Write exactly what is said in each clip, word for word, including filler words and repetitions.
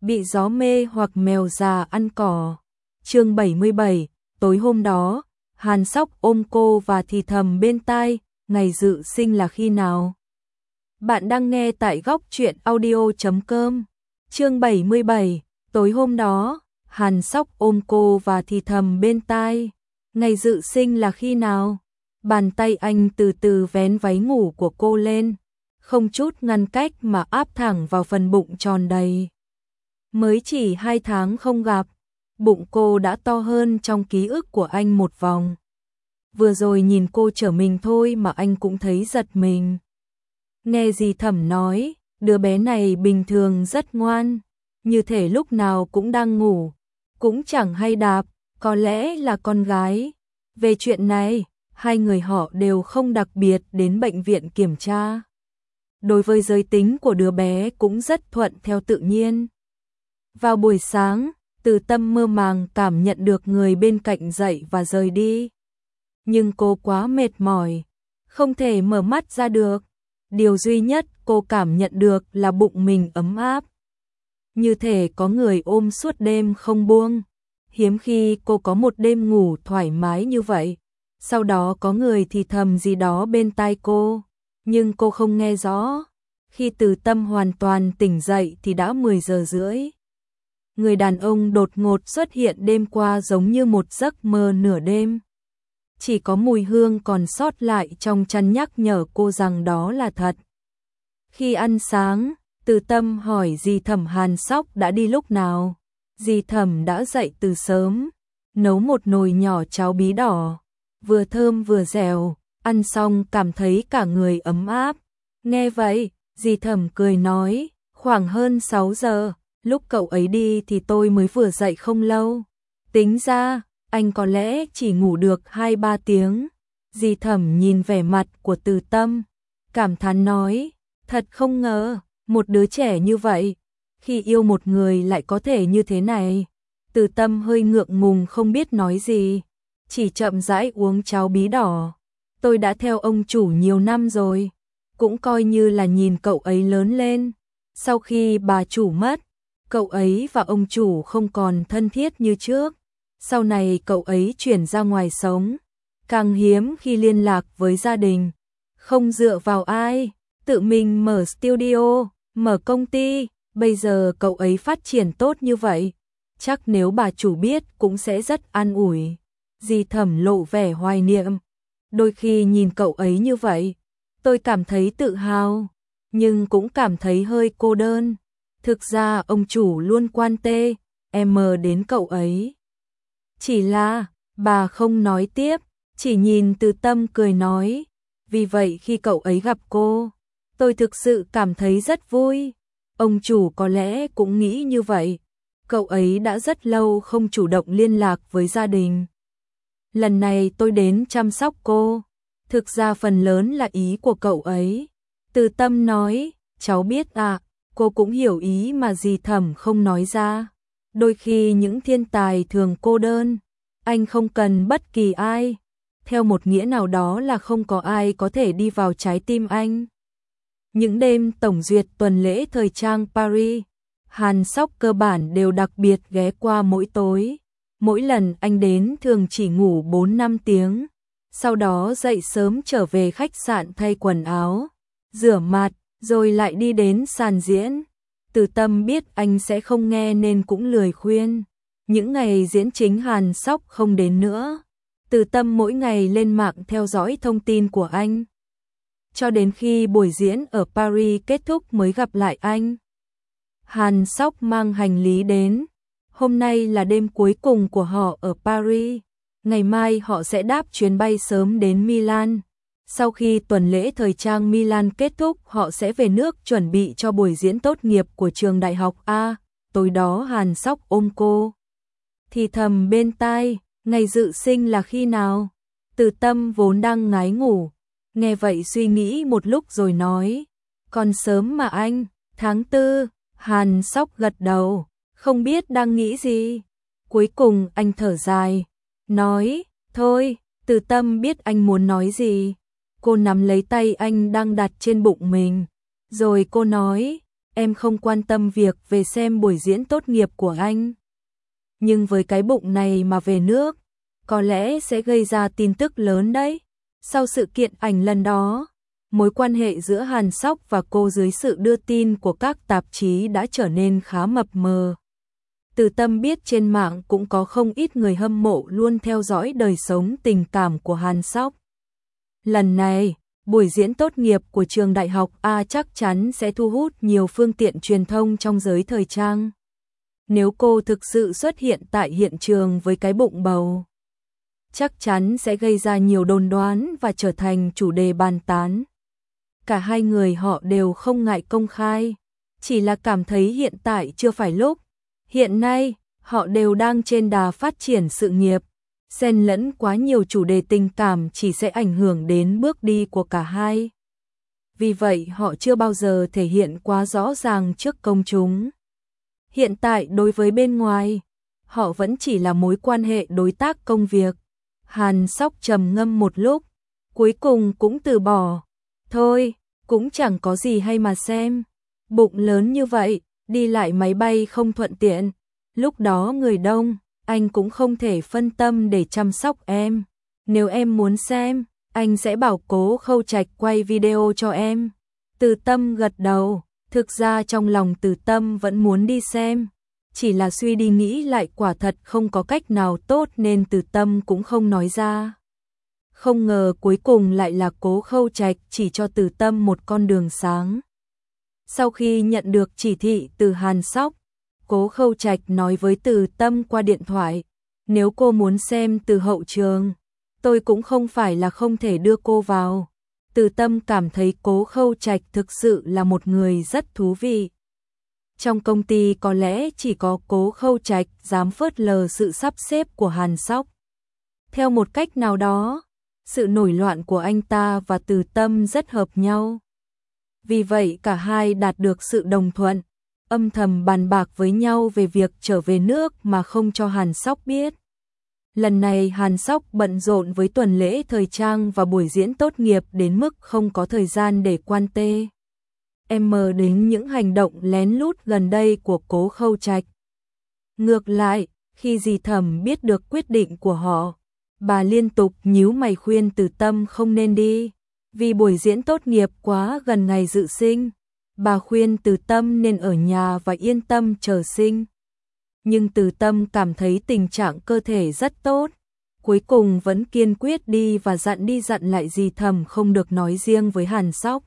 bị gió mê hoặc mèo già ăn cỏ. Chương bảy mươi bảy, tối hôm đó, Hàn Sóc ôm cô và thì thầm bên tai, ngày dự sinh là khi nào? Bạn đang nghe tại góc truyện audio chấm com. Chương bảy mươi bảy, tối hôm đó, Hàn Sóc ôm cô và thì thầm bên tai, ngày dự sinh là khi nào? Bàn tay anh từ từ vén váy ngủ của cô lên, không chút ngăn cách mà áp thẳng vào phần bụng tròn đầy. Mới chỉ hai tháng không gặp, bụng cô đã to hơn trong ký ức của anh một vòng. Vừa rồi nhìn cô trở mình thôi mà anh cũng thấy giật mình. Nghe dì Thẩm nói, đứa bé này bình thường rất ngoan, như thể lúc nào cũng đang ngủ, cũng chẳng hay đạp, có lẽ là con gái. Về chuyện này, hai người họ đều không đặc biệt đến bệnh viện kiểm tra. Đối với giới tính của đứa bé cũng rất thuận theo tự nhiên. Vào buổi sáng, Từ Tâm mơ màng cảm nhận được người bên cạnh dậy và rời đi. Nhưng cô quá mệt mỏi, không thể mở mắt ra được. Điều duy nhất cô cảm nhận được là bụng mình ấm áp. Như thể có người ôm suốt đêm không buông. Hiếm khi cô có một đêm ngủ thoải mái như vậy. Sau đó có người thì thầm gì đó bên tai cô, nhưng cô không nghe rõ. Khi Từ Tâm hoàn toàn tỉnh dậy thì đã mười giờ rưỡi. Người đàn ông đột ngột xuất hiện đêm qua giống như một giấc mơ nửa đêm. Chỉ có mùi hương còn sót lại trong chăn nhắc nhở cô rằng đó là thật. Khi ăn sáng, Từ Tâm hỏi dì Thẩm Hàn Sóc đã đi lúc nào. Dì Thẩm đã dậy từ sớm, nấu một nồi nhỏ cháo bí đỏ, vừa thơm vừa dẻo, ăn xong cảm thấy cả người ấm áp. Nghe vậy, dì Thẩm cười nói, khoảng hơn sáu giờ, lúc cậu ấy đi thì tôi mới vừa dậy không lâu. Tính ra, anh có lẽ chỉ ngủ được hai ba tiếng. Dì Thẩm nhìn vẻ mặt của Từ Tâm, cảm thán nói, thật không ngờ, một đứa trẻ như vậy, khi yêu một người lại có thể như thế này. Từ Tâm hơi ngượng ngùng không biết nói gì, chỉ chậm rãi uống cháo bí đỏ. Tôi đã theo ông chủ nhiều năm rồi, cũng coi như là nhìn cậu ấy lớn lên. Sau khi bà chủ mất, cậu ấy và ông chủ không còn thân thiết như trước. Sau này cậu ấy chuyển ra ngoài sống, càng hiếm khi liên lạc với gia đình, không dựa vào ai, tự mình mở studio, mở công ty. Bây giờ cậu ấy phát triển tốt như vậy, chắc nếu bà chủ biết cũng sẽ rất an ủi. Dì Thẩm lộ vẻ hoài niệm, đôi khi nhìn cậu ấy như vậy, tôi cảm thấy tự hào, nhưng cũng cảm thấy hơi cô đơn. Thực ra ông chủ luôn quan tê, em mờ đến cậu ấy. Chỉ là, bà không nói tiếp, chỉ nhìn Từ Tâm cười nói, vì vậy khi cậu ấy gặp cô, tôi thực sự cảm thấy rất vui. Ông chủ có lẽ cũng nghĩ như vậy, cậu ấy đã rất lâu không chủ động liên lạc với gia đình. Lần này tôi đến chăm sóc cô, thực ra phần lớn là ý của cậu ấy. Từ Tâm nói, cháu biết à, cô cũng hiểu ý mà dì Thẩm không nói ra. Đôi khi những thiên tài thường cô đơn, anh không cần bất kỳ ai, theo một nghĩa nào đó là không có ai có thể đi vào trái tim anh. Những đêm tổng duyệt tuần lễ thời trang Paris, Hàn Sóc cơ bản đều đặc biệt ghé qua mỗi tối. Mỗi lần anh đến thường chỉ ngủ bốn năm tiếng, sau đó dậy sớm trở về khách sạn thay quần áo, rửa mặt, rồi lại đi đến sàn diễn. Từ Tâm biết anh sẽ không nghe nên cũng lười khuyên. Những ngày diễn chính Hàn Sóc không đến nữa. Từ Tâm mỗi ngày lên mạng theo dõi thông tin của anh, cho đến khi buổi diễn ở Paris kết thúc mới gặp lại anh. Hàn Sóc mang hành lý đến. Hôm nay là đêm cuối cùng của họ ở Paris. Ngày mai họ sẽ đáp chuyến bay sớm đến Milan. Sau khi tuần lễ thời trang Milan kết thúc, họ sẽ về nước chuẩn bị cho buổi diễn tốt nghiệp của trường đại học A. Tối đó Hàn Sóc ôm cô, thì thầm bên tai, ngày dự sinh là khi nào? Từ Tâm vốn đang ngái ngủ, nghe vậy suy nghĩ một lúc rồi nói, còn sớm mà anh, tháng tư. Hàn Sóc gật đầu, không biết đang nghĩ gì. Cuối cùng anh thở dài, nói, thôi. Từ Tâm biết anh muốn nói gì. Cô nắm lấy tay anh đang đặt trên bụng mình, rồi cô nói, em không quan tâm việc về xem buổi diễn tốt nghiệp của anh. Nhưng với cái bụng này mà về nước, có lẽ sẽ gây ra tin tức lớn đấy. Sau sự kiện ảnh lần đó, mối quan hệ giữa Hàn Sóc và cô dưới sự đưa tin của các tạp chí đã trở nên khá mập mờ. Từ Tâm biết trên mạng cũng có không ít người hâm mộ luôn theo dõi đời sống tình cảm của Hàn Sóc. Lần này, buổi diễn tốt nghiệp của trường đại học A chắc chắn sẽ thu hút nhiều phương tiện truyền thông trong giới thời trang. Nếu cô thực sự xuất hiện tại hiện trường với cái bụng bầu, chắc chắn sẽ gây ra nhiều đồn đoán và trở thành chủ đề bàn tán. Cả hai người họ đều không ngại công khai, chỉ là cảm thấy hiện tại chưa phải lúc. Hiện nay, họ đều đang trên đà phát triển sự nghiệp, xen lẫn quá nhiều chủ đề tình cảm chỉ sẽ ảnh hưởng đến bước đi của cả hai. Vì vậy họ chưa bao giờ thể hiện quá rõ ràng trước công chúng. Hiện tại đối với bên ngoài, họ vẫn chỉ là mối quan hệ đối tác công việc. Hàn Sóc trầm ngâm một lúc, cuối cùng cũng từ bỏ. Thôi, cũng chẳng có gì hay mà xem. Bụng lớn như vậy, đi lại máy bay không thuận tiện. Lúc đó người đông, anh cũng không thể phân tâm để chăm sóc em. Nếu em muốn xem, anh sẽ bảo Cố Khâu Trạch quay video cho em. Từ Tâm gật đầu, thực ra trong lòng Từ Tâm vẫn muốn đi xem. Chỉ là suy đi nghĩ lại quả thật không có cách nào tốt nên Từ Tâm cũng không nói ra. Không ngờ cuối cùng lại là Cố Khâu Trạch chỉ cho Từ Tâm một con đường sáng. Sau khi nhận được chỉ thị từ Hàn Sóc, Cố Khâu Trạch nói với Từ Tâm qua điện thoại, nếu cô muốn xem từ hậu trường, tôi cũng không phải là không thể đưa cô vào. Từ Tâm cảm thấy Cố Khâu Trạch thực sự là một người rất thú vị. Trong công ty có lẽ chỉ có Cố Khâu Trạch dám phớt lờ sự sắp xếp của Hàn Sóc. Theo một cách nào đó, sự nổi loạn của anh ta và Từ Tâm rất hợp nhau. Vì vậy cả hai đạt được sự đồng thuận, âm thầm bàn bạc với nhau về việc trở về nước mà không cho Hàn Sóc biết. Lần này Hàn Sóc bận rộn với tuần lễ thời trang và buổi diễn tốt nghiệp đến mức không có thời gian để quan tê. Em mờ đến những hành động lén lút gần đây của Cố Khâu Trạch. Ngược lại, khi dì Thẩm biết được quyết định của họ, bà liên tục nhíu mày khuyên Từ Tâm không nên đi. Vì buổi diễn tốt nghiệp quá gần ngày dự sinh, bà khuyên Từ Tâm nên ở nhà và yên tâm chờ sinh. Nhưng Từ Tâm cảm thấy tình trạng cơ thể rất tốt, cuối cùng vẫn kiên quyết đi và dặn đi dặn lại dì Thẩm không được nói riêng với Hàn Sóc.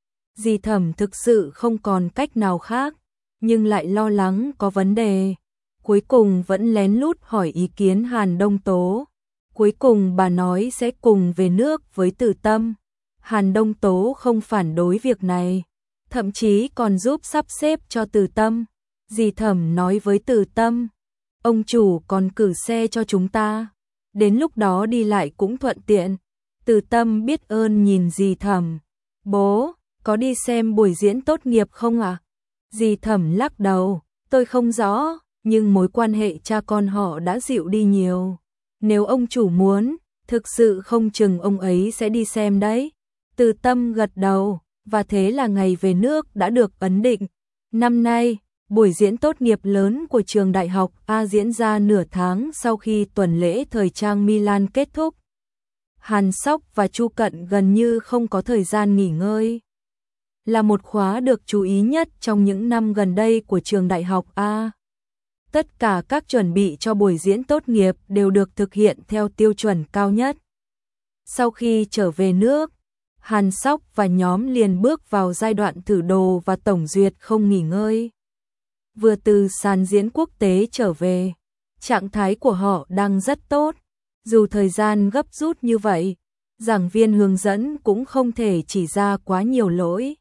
Dì Thẩm thực sự không còn cách nào khác, nhưng lại lo lắng có vấn đề. Cuối cùng vẫn lén lút hỏi ý kiến Hàn Đông Tố. Cuối cùng bà nói sẽ cùng về nước với Từ Tâm. Hàn Đông Tố không phản đối việc này, thậm chí còn giúp sắp xếp cho Từ Tâm. Dì Thẩm nói với Từ Tâm, ông chủ còn cử xe cho chúng ta, đến lúc đó đi lại cũng thuận tiện. Từ Tâm biết ơn nhìn dì Thẩm, bố, có đi xem buổi diễn tốt nghiệp không ạ? À? Dì Thẩm lắc đầu, tôi không rõ, nhưng mối quan hệ cha con họ đã dịu đi nhiều. Nếu ông chủ muốn, thực sự không chừng ông ấy sẽ đi xem đấy. Từ Tâm gật đầu, và thế là ngày về nước đã được ấn định. Năm nay, buổi diễn tốt nghiệp lớn của trường đại học A diễn ra nửa tháng sau khi tuần lễ thời trang Milan kết thúc. Hàn Sóc và Chu Cận gần như không có thời gian nghỉ ngơi. Là một khóa được chú ý nhất trong những năm gần đây của trường đại học A. Tất cả các chuẩn bị cho buổi diễn tốt nghiệp đều được thực hiện theo tiêu chuẩn cao nhất. Sau khi trở về nước, Hàn Sóc và nhóm liền bước vào giai đoạn thử đồ và tổng duyệt không nghỉ ngơi. Vừa từ sàn diễn quốc tế trở về, trạng thái của họ đang rất tốt. Dù thời gian gấp rút như vậy, giảng viên hướng dẫn cũng không thể chỉ ra quá nhiều lỗi.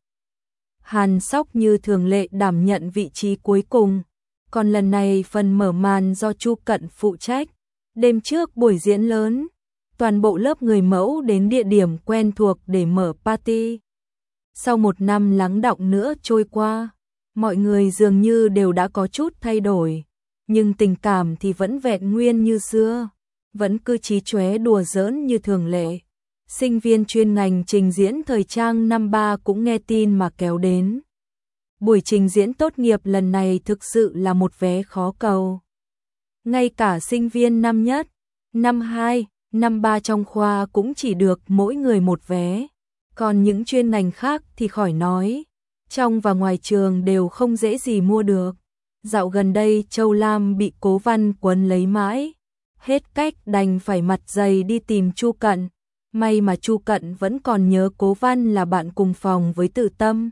Hàn Sóc như thường lệ đảm nhận vị trí cuối cùng, còn lần này phần mở màn do Chu Cận phụ trách. Đêm trước buổi diễn lớn, toàn bộ lớp người mẫu đến địa điểm quen thuộc để mở party. Sau một năm lắng đọng nữa trôi qua, mọi người dường như đều đã có chút thay đổi, nhưng tình cảm thì vẫn vẹn nguyên như xưa, vẫn cứ chí chóe đùa giỡn như thường lệ. Sinh viên chuyên ngành trình diễn thời trang năm ba cũng nghe tin mà kéo đến. Buổi trình diễn tốt nghiệp lần này thực sự là một vé khó cầu. Ngay cả sinh viên năm nhất, năm hai, năm ba trong khoa cũng chỉ được mỗi người một vé. Còn những chuyên ngành khác thì khỏi nói, trong và ngoài trường đều không dễ gì mua được. Dạo gần đây Châu Lam bị Cố Văn quấn lấy mãi, hết cách đành phải mặt dày đi tìm Chu Cận. May mà Chu Cận vẫn còn nhớ Cố Văn là bạn cùng phòng với Từ Tâm,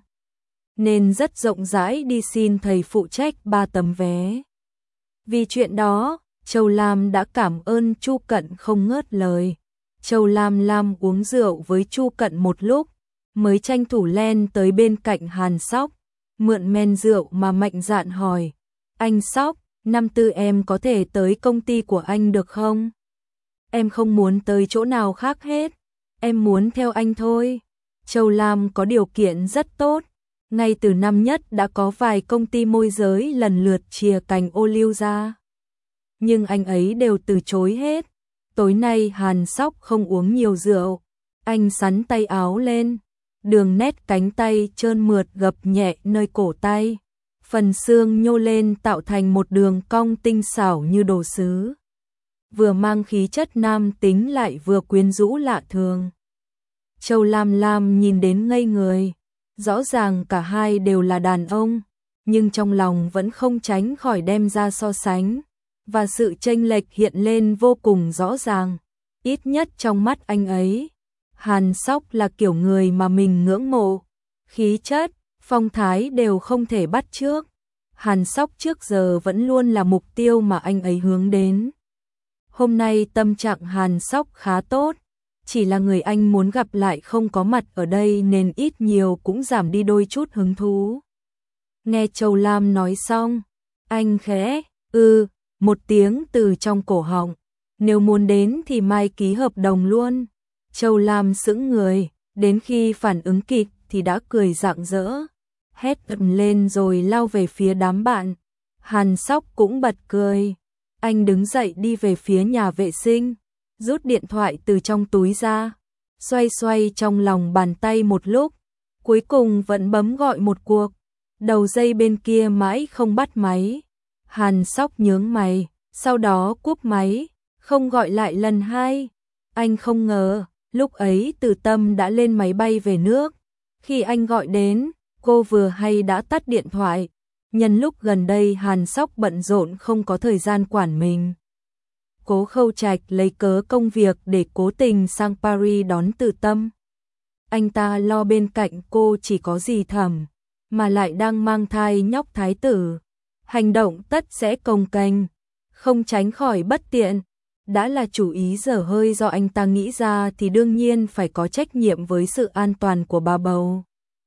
nên rất rộng rãi đi xin thầy phụ trách ba tấm vé. Vì chuyện đó, Châu Lam đã cảm ơn Chu Cận không ngớt lời. Châu Lam Lam uống rượu với Chu Cận một lúc, mới tranh thủ len tới bên cạnh Hàn Sóc, mượn men rượu mà mạnh dạn hỏi, anh Sóc, năm tư em có thể tới công ty của anh được không? Em không muốn tới chỗ nào khác hết, em muốn theo anh thôi. Châu Lam có điều kiện rất tốt, ngay từ năm nhất đã có vài công ty môi giới lần lượt chìa cành ô liu ra. Nhưng anh ấy đều từ chối hết. Tối nay Hàn Sóc không uống nhiều rượu, anh xắn tay áo lên, đường nét cánh tay trơn mượt gập nhẹ nơi cổ tay, phần xương nhô lên tạo thành một đường cong tinh xảo như đồ sứ, vừa mang khí chất nam tính lại vừa quyến rũ lạ thường. Châu Lam Lam nhìn đến ngây người, rõ ràng cả hai đều là đàn ông, nhưng trong lòng vẫn không tránh khỏi đem ra so sánh, và sự chênh lệch hiện lên vô cùng rõ ràng, ít nhất trong mắt anh ấy. Hàn Sóc là kiểu người mà mình ngưỡng mộ, khí chất, phong thái đều không thể bắt chước. Hàn Sóc trước giờ vẫn luôn là mục tiêu mà anh ấy hướng đến. Hôm nay tâm trạng Hàn Sóc khá tốt, chỉ là người anh muốn gặp lại không có mặt ở đây nên ít nhiều cũng giảm đi đôi chút hứng thú. Nghe Châu Lam nói xong, anh khẽ, ư, một tiếng từ trong cổ họng, nếu muốn đến thì mai ký hợp đồng luôn. Châu Lam sững người, đến khi phản ứng kịp thì đã cười rạng rỡ, hét ầm lên rồi lao về phía đám bạn. Hàn Sóc cũng bật cười, anh đứng dậy đi về phía nhà vệ sinh, rút điện thoại từ trong túi ra, xoay xoay trong lòng bàn tay một lúc, cuối cùng vẫn bấm gọi một cuộc. Đầu dây bên kia mãi không bắt máy. Hàn Sóc nhướng mày, sau đó cúp máy, không gọi lại lần hai. Anh không ngờ, lúc ấy Từ Tâm đã lên máy bay về nước. Khi anh gọi đến, cô vừa hay đã tắt điện thoại. Nhân lúc gần đây Hàn Sóc bận rộn không có thời gian quản mình, Cố Khâu Trạch lấy cớ công việc để cố tình sang Paris đón Từ Tâm. Anh ta lo bên cạnh cô chỉ có dì Thẩm, mà lại đang mang thai nhóc thái tử. Hành động tất sẽ cồng kềnh, không tránh khỏi bất tiện. Đã là chủ ý dở hơi do anh ta nghĩ ra thì đương nhiên phải có trách nhiệm với sự an toàn của bà bầu.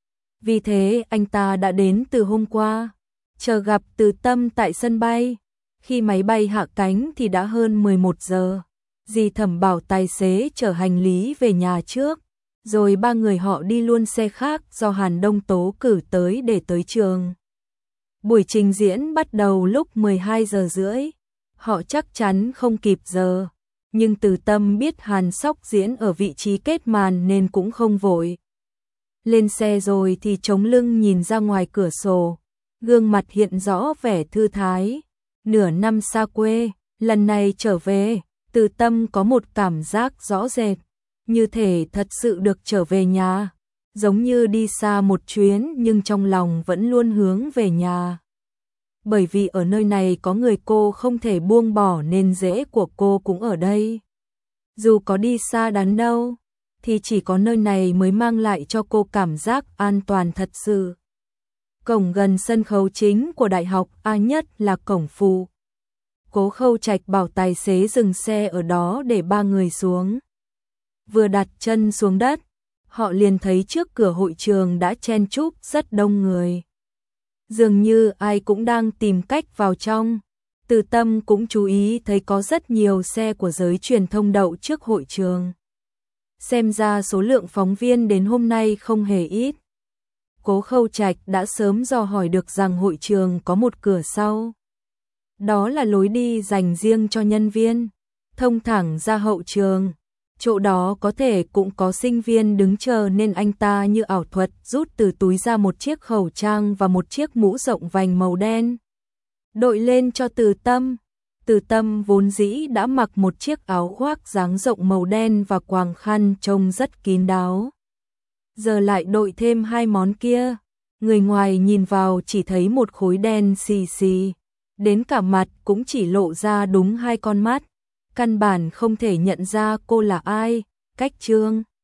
Vì thế anh ta đã đến từ hôm qua, chờ gặp Từ Tâm tại sân bay. Khi máy bay hạ cánh thì đã hơn mười một giờ. Dì Thẩm bảo tài xế chở hành lý về nhà trước, rồi ba người họ đi luôn xe khác do Hàn Đông Tố cử tới để tới trường. Buổi trình diễn bắt đầu lúc mười hai giờ rưỡi. Họ chắc chắn không kịp giờ, nhưng Từ Tâm biết Hàn Sóc diễn ở vị trí kết màn nên cũng không vội. Lên xe rồi thì chống lưng nhìn ra ngoài cửa sổ, gương mặt hiện rõ vẻ thư thái. Nửa năm xa quê, lần này trở về, Từ Tâm có một cảm giác rõ rệt, như thể thật sự được trở về nhà, giống như đi xa một chuyến nhưng trong lòng vẫn luôn hướng về nhà. Bởi vì ở nơi này có người cô không thể buông bỏ nên rễ của cô cũng ở đây. Dù có đi xa đến đâu, thì chỉ có nơi này mới mang lại cho cô cảm giác an toàn thật sự. Cổng gần sân khấu chính của đại học A Nhất là cổng phụ. Cố Khâu Trạch bảo tài xế dừng xe ở đó để ba người xuống. Vừa đặt chân xuống đất, họ liền thấy trước cửa hội trường đã chen chúc rất đông người. Dường như ai cũng đang tìm cách vào trong. Từ Tâm cũng chú ý thấy có rất nhiều xe của giới truyền thông đậu trước hội trường. Xem ra số lượng phóng viên đến hôm nay không hề ít. Cố Khâu Trạch đã sớm dò hỏi được rằng hội trường có một cửa sau. Đó là lối đi dành riêng cho nhân viên, thông thẳng ra hậu trường. chỗ đó có thể cũng có sinh viên đứng chờ nên anh ta như ảo thuật rút từ túi ra một chiếc khẩu trang và một chiếc mũ rộng vành màu đen. Đội lên cho Từ Tâm. Từ Tâm vốn dĩ đã mặc một chiếc áo khoác dáng rộng màu đen và quàng khăn trông rất kín đáo. Giờ lại đội thêm hai món kia. Người ngoài nhìn vào chỉ thấy một khối đen xì xì. Đến cả mặt cũng chỉ lộ ra đúng hai con mắt. Căn bản không thể nhận ra cô là ai. Cách Trương